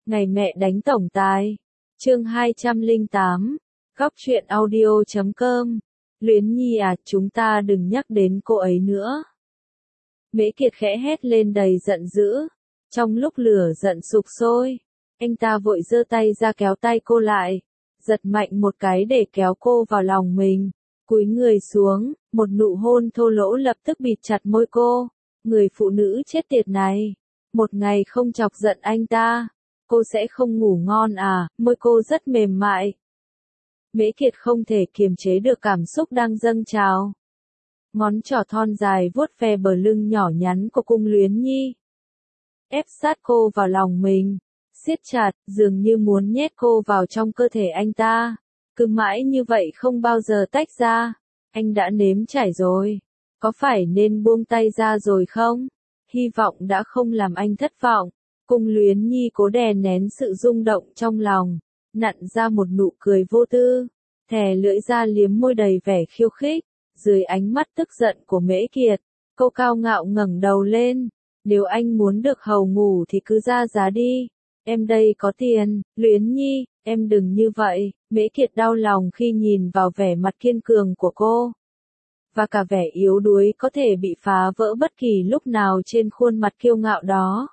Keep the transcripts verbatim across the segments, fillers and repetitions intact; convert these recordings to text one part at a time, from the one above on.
Ngày mẹ đánh tổng tài. Chương hai trăm lẻ tám. Góc truyện audio chấm com. Luyến Nhi à, chúng ta đừng nhắc đến cô ấy nữa. Mễ Kiệt khẽ hét lên đầy giận dữ. Trong lúc lửa giận sục sôi, anh ta vội giơ tay ra kéo tay cô lại, giật mạnh một cái để kéo cô vào lòng mình. Cúi người xuống, một nụ hôn thô lỗ lập tức bịt chặt môi cô. Người phụ nữ chết tiệt này, một ngày không chọc giận anh ta, cô sẽ không ngủ ngon à? Môi cô rất mềm mại. Mễ Kiệt không thể kiềm chế được cảm xúc đang dâng trào. Ngón trỏ thon dài vuốt ve bờ lưng nhỏ nhắn của Cung Luyến Nhi, ép sát cô vào lòng mình, siết chặt, dường như muốn nhét cô vào trong cơ thể anh ta. Cứ mãi như vậy không bao giờ tách ra. Anh đã nếm trải rồi, có phải nên buông tay ra rồi không? Hy vọng đã không làm anh thất vọng. Cung Luyến Nhi cố đè nén sự rung động trong lòng, nặn ra một nụ cười vô tư, thè lưỡi ra liếm môi đầy vẻ khiêu khích. Dưới ánh mắt tức giận của Mễ Kiệt, cô cao ngạo ngẩng đầu lên. Nếu anh muốn được hầu ngủ thì cứ ra giá đi. Em đây có tiền. Luyến Nhi, em đừng như vậy. Mễ Kiệt đau lòng khi nhìn vào vẻ mặt kiên cường của cô, và cả vẻ yếu đuối có thể bị phá vỡ bất kỳ lúc nào trên khuôn mặt kiêu ngạo đó.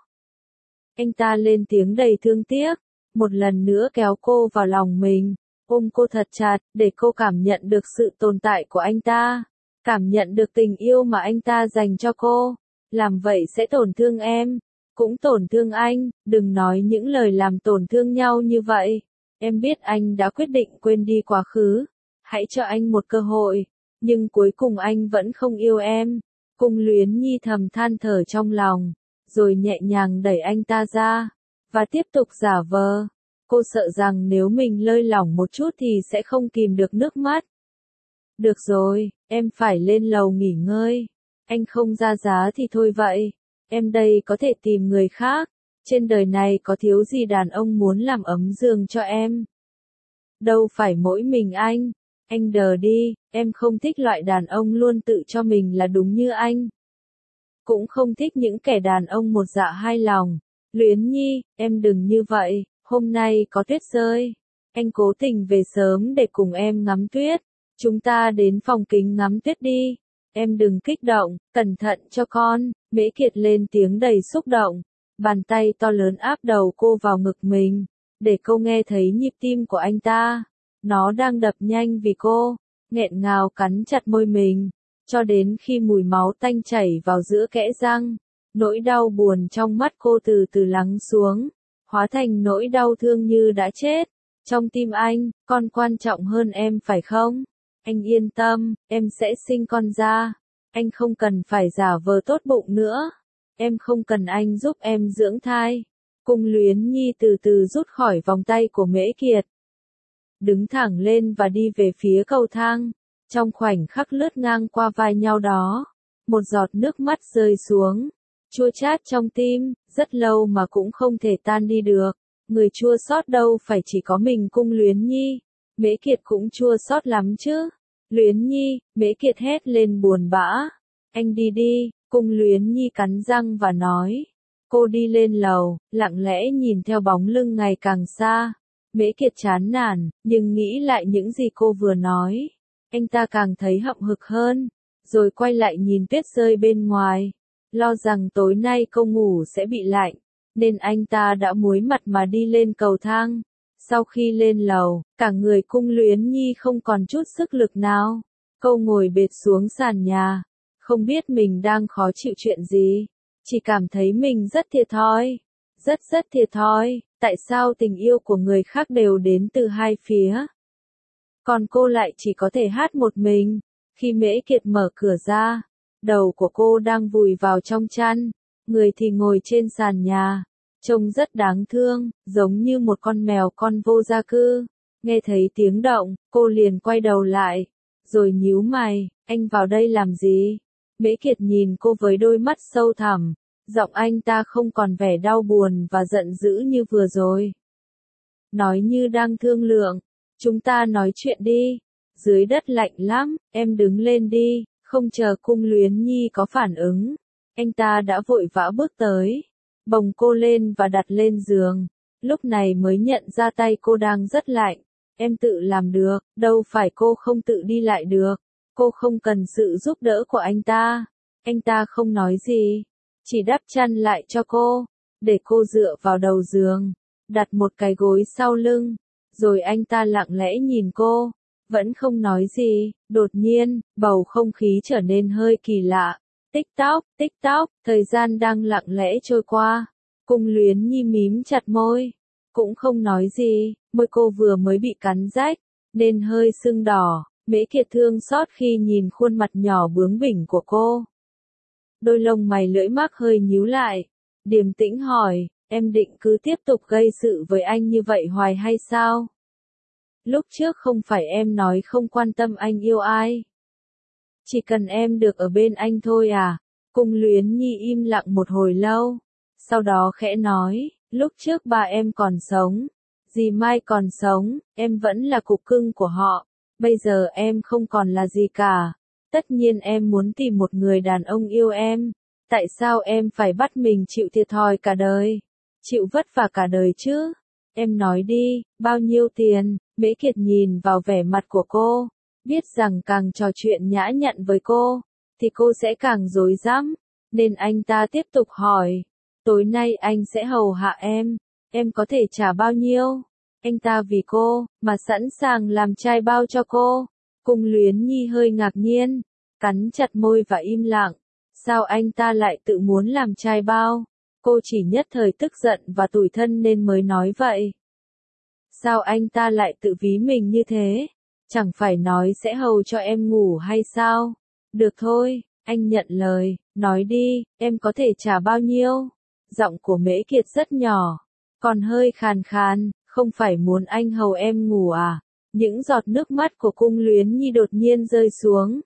Anh ta lên tiếng đầy thương tiếc, một lần nữa kéo cô vào lòng mình, ôm cô thật chặt, để cô cảm nhận được sự tồn tại của anh ta, cảm nhận được tình yêu mà anh ta dành cho cô. Làm vậy sẽ tổn thương em, cũng tổn thương anh, đừng nói những lời làm tổn thương nhau như vậy. Em biết anh đã quyết định quên đi quá khứ, hãy cho anh một cơ hội, nhưng cuối cùng anh vẫn không yêu em. Cung Luyến Nhi thầm than thở trong lòng, rồi nhẹ nhàng đẩy anh ta ra, và tiếp tục giả vờ. Cô sợ rằng nếu mình lơi lỏng một chút thì sẽ không kìm được nước mắt. Được rồi, em phải lên lầu nghỉ ngơi. Anh không ra giá thì thôi vậy. Em đây có thể tìm người khác. Trên đời này có thiếu gì đàn ông muốn làm ấm giường cho em. Đâu phải mỗi mình anh. Anh đờ đi, em không thích loại đàn ông luôn tự cho mình là đúng như anh. Cũng không thích những kẻ đàn ông một dạ hai lòng. Luyến Nhi, em đừng như vậy. Hôm nay có tuyết rơi. Anh cố tình về sớm để cùng em ngắm tuyết. Chúng ta đến phòng kính ngắm tuyết đi. Em đừng kích động, cẩn thận cho con. Mễ Kiệt lên tiếng đầy xúc động. Bàn tay to lớn áp đầu cô vào ngực mình, để cô nghe thấy nhịp tim của anh ta. Nó đang đập nhanh vì cô, nghẹn ngào cắn chặt môi mình, cho đến khi mùi máu tanh chảy vào giữa kẽ răng. Nỗi đau buồn trong mắt cô từ từ lắng xuống, hóa thành nỗi đau thương như đã chết. Trong tim anh, con quan trọng hơn em phải không? Anh yên tâm, em sẽ sinh con ra. Anh không cần phải giả vờ tốt bụng nữa. Em không cần anh giúp em dưỡng thai. Cung Luyến Nhi từ từ rút khỏi vòng tay của Mễ Kiệt, đứng thẳng lên và đi về phía cầu thang. Trong khoảnh khắc lướt ngang qua vai nhau đó, một giọt nước mắt rơi xuống, chua chát trong tim, rất lâu mà cũng không thể tan đi được. Người chua xót đâu phải chỉ có mình Cung Luyến Nhi, Mễ Kiệt cũng chua xót lắm chứ. Luyến Nhi, Mễ Kiệt hét lên buồn bã. Anh đi đi. Cung Luyến Nhi cắn răng và nói. Cô đi lên lầu, lặng lẽ nhìn theo bóng lưng ngày càng xa. Mễ Kiệt chán nản, nhưng nghĩ lại những gì cô vừa nói, anh ta càng thấy hậm hực hơn, rồi quay lại nhìn tuyết rơi bên ngoài. Lo rằng tối nay cô ngủ sẽ bị lạnh, nên anh ta đã muối mặt mà đi lên cầu thang. Sau khi lên lầu, cả người Cung Luyến Nhi không còn chút sức lực nào. Cô ngồi bệt xuống sàn nhà, không biết mình đang khó chịu chuyện gì, chỉ cảm thấy mình rất thiệt thòi, rất rất thiệt thòi. Tại sao tình yêu của người khác đều đến từ hai phía, còn cô lại chỉ có thể hát một mình? Khi Mễ Kiệt mở cửa ra, đầu của cô đang vùi vào trong chăn, người thì ngồi trên sàn nhà, trông rất đáng thương, giống như một con mèo con vô gia cư. Nghe thấy tiếng động, cô liền quay đầu lại, rồi nhíu mày. Anh vào đây làm gì? Mễ Kiệt nhìn cô với đôi mắt sâu thẳm, giọng anh ta không còn vẻ đau buồn và giận dữ như vừa rồi. Nói như đang thương lượng, chúng ta nói chuyện đi. Dưới đất lạnh lắm, em đứng lên đi. Không chờ Cung Luyến Nhi có phản ứng, anh ta đã vội vã bước tới, bồng cô lên và đặt lên giường. lúc này mới nhận ra tay cô đang rất lạnh. Em tự làm được, đâu phải cô không tự đi lại được. Cô không cần sự giúp đỡ của anh ta. Anh ta không nói gì, chỉ đắp chăn lại cho cô, để cô dựa vào đầu giường, đặt một cái gối sau lưng, rồi anh ta lặng lẽ nhìn cô, vẫn không nói gì. Đột nhiên, bầu không khí trở nên hơi kỳ lạ. Tích tóc, tích tóc, thời gian đang lặng lẽ trôi qua. Cung Luyến Nhi mím chặt môi, cũng không nói gì, môi cô vừa mới bị cắn rách, nên hơi sưng đỏ. Mễ Kiệt thương xót khi nhìn khuôn mặt nhỏ bướng bỉnh của cô. Đôi lông mày lưỡi mắc hơi nhíu lại, điềm tĩnh hỏi, em định cứ tiếp tục gây sự với anh như vậy hoài hay sao? Lúc trước không phải em nói không quan tâm anh yêu ai. Chỉ cần em được ở bên anh thôi à? Cung Luyến Nhi im lặng một hồi lâu, sau đó khẽ nói, lúc trước ba em còn sống, dì Mai còn sống, em vẫn là cục cưng của họ. Bây giờ em không còn là gì cả. Tất nhiên em muốn tìm một người đàn ông yêu em. Tại sao em phải bắt mình chịu thiệt thòi cả đời? Chịu vất vả cả đời chứ? Em nói đi, bao nhiêu tiền? Mễ Kiệt nhìn vào vẻ mặt của cô, biết rằng càng trò chuyện nhã nhặn với cô, thì cô sẽ càng rối rắm, nên anh ta tiếp tục hỏi, tối nay anh sẽ hầu hạ em, em có thể trả bao nhiêu? Anh ta vì cô, mà sẵn sàng làm trai bao cho cô. Cung Luyến Nhi hơi ngạc nhiên, cắn chặt môi và im lặng. Sao anh ta lại tự muốn làm trai bao? Cô chỉ nhất thời tức giận và tủi thân nên mới nói vậy. Sao anh ta lại tự ví mình như thế? Chẳng phải nói sẽ hầu cho em ngủ hay sao? Được thôi, anh nhận lời, nói đi, em có thể trả bao nhiêu? Giọng của Mễ Kiệt rất nhỏ, còn hơi khàn khàn. Không phải muốn anh hầu em ngủ à? Những giọt nước mắt của Cung Luyến Nhi đột nhiên rơi xuống,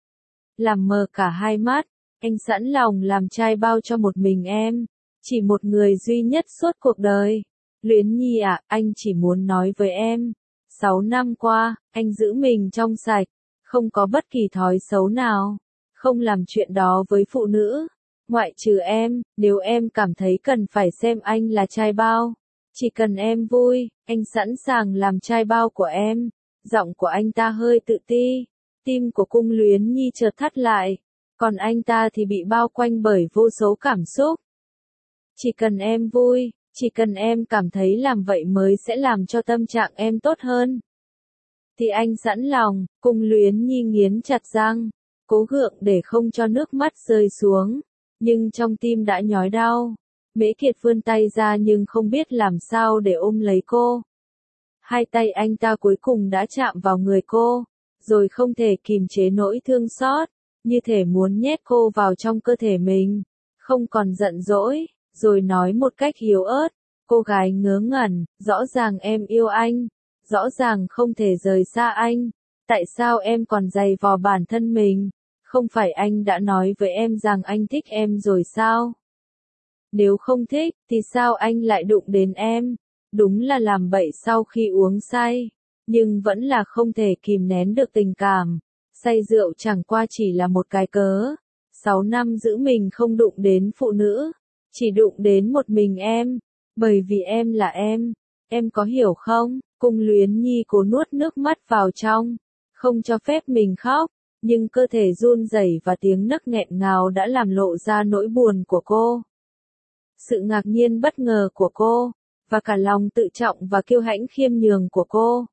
làm mờ cả hai mắt. Anh sẵn lòng làm trai bao cho một mình em, chỉ một người duy nhất suốt cuộc đời. Luyến Nhi à, anh chỉ muốn nói với em, sáu năm qua, anh giữ mình trong sạch, không có bất kỳ thói xấu nào, không làm chuyện đó với phụ nữ, ngoại trừ em. Nếu em cảm thấy cần phải xem anh là trai bao, chỉ cần em vui, anh sẵn sàng làm trai bao của em. Giọng của anh ta hơi tự ti, tim của Cung Luyến Nhi chợt thắt lại, còn anh ta thì bị bao quanh bởi vô số cảm xúc. Chỉ cần em vui, chỉ cần em cảm thấy làm vậy mới sẽ làm cho tâm trạng em tốt hơn, thì anh sẵn lòng. Cung Luyến Nhi nghiến chặt răng, cố gượng để không cho nước mắt rơi xuống, nhưng trong tim đã nhói đau. Mễ Kiệt vươn tay ra nhưng không biết làm sao để ôm lấy cô. Hai tay anh ta cuối cùng đã chạm vào người cô, rồi không thể kìm chế nỗi thương xót, như thể muốn nhét cô vào trong cơ thể mình, không còn giận dỗi, rồi nói một cách yếu ớt, cô gái ngớ ngẩn, rõ ràng em yêu anh, rõ ràng không thể rời xa anh, tại sao em còn giày vò bản thân mình? Không phải anh đã nói với em rằng anh thích em rồi sao? Nếu không thích, thì sao anh lại đụng đến em? Đúng là làm bậy sau khi uống say, nhưng vẫn là không thể kìm nén được tình cảm. Say rượu chẳng qua chỉ là một cái cớ. Sáu năm giữ mình không đụng đến phụ nữ, chỉ đụng đến một mình em, bởi vì em là em. Em có hiểu không? Cung Luyến Nhi cố nuốt nước mắt vào trong, không cho phép mình khóc, nhưng cơ thể run rẩy và tiếng nấc nghẹn ngào đã làm lộ ra nỗi buồn của cô. Sự ngạc nhiên bất ngờ của cô, và cả lòng tự trọng và kiêu hãnh khiêm nhường của cô.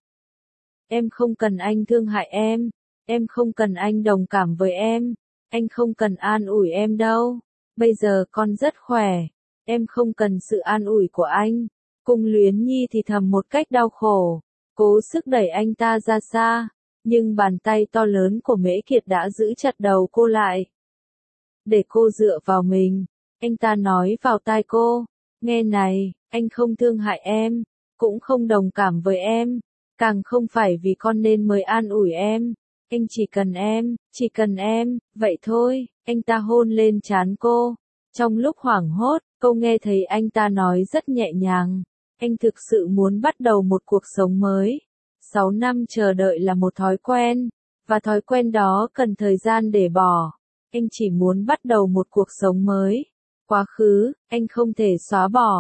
Em không cần anh thương hại em, em không cần anh đồng cảm với em, anh không cần an ủi em đâu. Bây giờ con rất khỏe, em không cần sự an ủi của anh. Cung Luyến Nhi thì thầm một cách đau khổ, cố sức đẩy anh ta ra xa, nhưng bàn tay to lớn của Mễ Kiệt đã giữ chặt đầu cô lại. Để cô dựa vào mình, anh ta nói vào tai cô, nghe này, anh không thương hại em, cũng không đồng cảm với em, càng không phải vì con nên mới an ủi em, anh chỉ cần em, chỉ cần em, vậy thôi. Anh ta hôn lên trán cô. Trong lúc hoảng hốt, cô nghe thấy anh ta nói rất nhẹ nhàng, anh thực sự muốn bắt đầu một cuộc sống mới. Sáu năm chờ đợi là một thói quen, và thói quen đó cần thời gian để bỏ. Anh chỉ muốn bắt đầu một cuộc sống mới. Quá khứ, anh không thể xóa bỏ,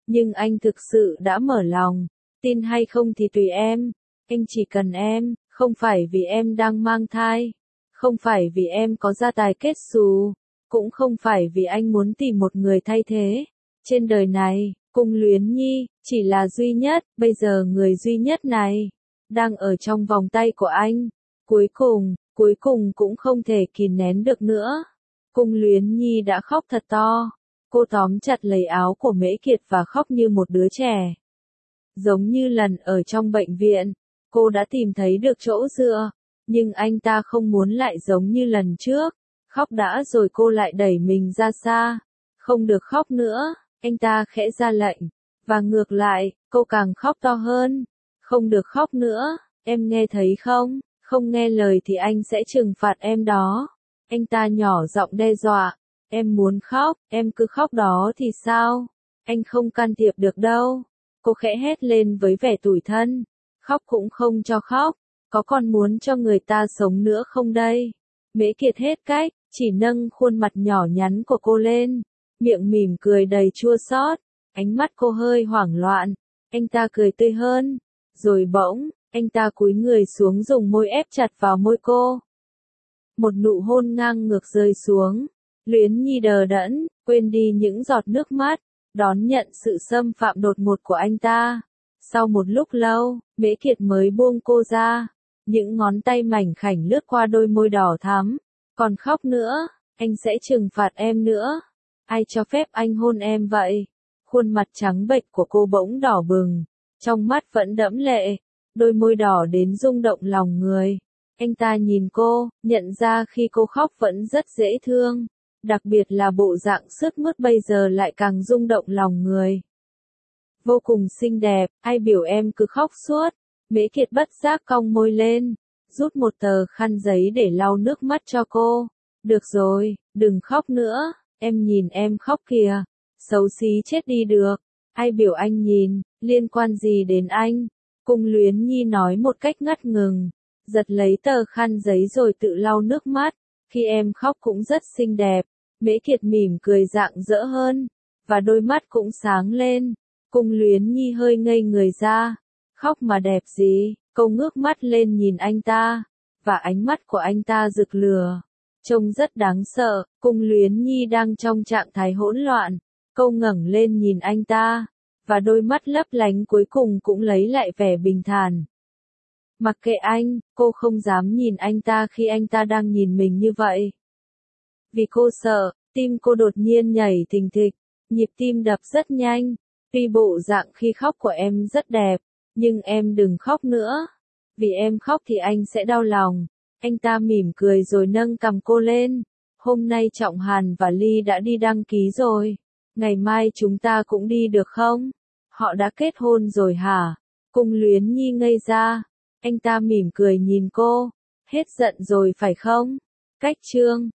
Nhưng anh thực sự đã mở lòng. Tin hay không thì tùy em. Anh chỉ cần em, không phải vì em đang mang thai. Không phải vì em có gia tài kết xù. Cũng không phải vì anh muốn tìm một người thay thế. Trên đời này, Cung Luyến Nhi, chỉ là duy nhất, bây giờ người duy nhất này, đang ở trong vòng tay của anh. Cuối cùng, cuối cùng cũng không thể kìm nén được nữa. Cung Luyến Nhi đã khóc thật to. Cô tóm chặt lấy áo của Mễ Kiệt và khóc như một đứa trẻ. Giống như lần ở trong bệnh viện, cô đã tìm thấy được chỗ dựa, nhưng anh ta không muốn lại giống như lần trước. Khóc đã rồi cô lại đẩy mình ra xa. Không được khóc nữa, anh ta khẽ ra lệnh. Và ngược lại, cô càng khóc to hơn. Không được khóc nữa, em nghe thấy không? Không nghe lời thì anh sẽ trừng phạt em đó. Anh ta nhỏ giọng đe dọa. Em muốn khóc, em cứ khóc đó thì sao? Anh không can thiệp được đâu. Cô khẽ hét lên với vẻ tủi thân. Khóc cũng không cho khóc. Có còn muốn cho người ta sống nữa không đây? Mễ Kiệt hết cách, chỉ nâng khuôn mặt nhỏ nhắn của cô lên. Miệng mỉm cười đầy chua xót. Ánh mắt cô hơi hoảng loạn. Anh ta cười tươi hơn. Rồi bỗng, anh ta cúi người xuống dùng môi ép chặt vào môi cô. Một nụ hôn ngang ngược rơi xuống. Luyến Nhi đờ đẫn, quên đi những giọt nước mắt, đón nhận sự xâm phạm đột ngột của anh ta. Sau một lúc lâu, Mễ Kiệt mới buông cô ra. Những ngón tay mảnh khảnh lướt qua đôi môi đỏ thắm. Còn khóc nữa, anh sẽ trừng phạt em nữa. Ai cho phép anh hôn em vậy? Khuôn mặt trắng bệch của cô bỗng đỏ bừng, trong mắt vẫn đẫm lệ, đôi môi đỏ đến rung động lòng người. Anh ta nhìn cô, nhận ra khi cô khóc vẫn rất dễ thương. Đặc biệt là bộ dạng sướt mướt bây giờ lại càng rung động lòng người. Vô cùng xinh đẹp, ai biểu em cứ khóc suốt. Mễ Kiệt bất giác cong môi lên, rút một tờ khăn giấy để lau nước mắt cho cô. Được rồi, đừng khóc nữa, em nhìn em khóc kìa. Xấu xí chết đi được. Ai biểu anh nhìn, liên quan gì đến anh? Cung Luyến Nhi nói một cách ngắt ngừng, giật lấy tờ khăn giấy rồi tự lau nước mắt. Khi em khóc cũng rất xinh đẹp. Mễ Kiệt mỉm cười rạng rỡ hơn, và đôi mắt cũng sáng lên. Cung Luyến Nhi hơi ngây người ra. Khóc mà đẹp gì? Cô ngước mắt lên nhìn anh ta, và ánh mắt của anh ta rực lửa. Trông rất đáng sợ. Cung Luyến Nhi đang trong trạng thái hỗn loạn. Cô ngẩng lên nhìn anh ta, và đôi mắt lấp lánh cuối cùng cũng lấy lại vẻ bình thản. Mặc kệ anh, cô không dám nhìn anh ta khi anh ta đang nhìn mình như vậy. Vì cô sợ, tim cô đột nhiên nhảy thình thịch, nhịp tim đập rất nhanh. Tuy bộ dạng khi khóc của em rất đẹp, nhưng em đừng khóc nữa. Vì em khóc thì anh sẽ đau lòng. Anh ta mỉm cười rồi nâng cằm cô lên. Hôm nay Trọng Hàn và Ly đã đi đăng ký rồi. Ngày mai chúng ta cũng đi được không? Họ đã kết hôn rồi hả? Cung Luyến Nhi ngây ra. Anh ta mỉm cười nhìn cô. Hết giận rồi phải không? Cách chương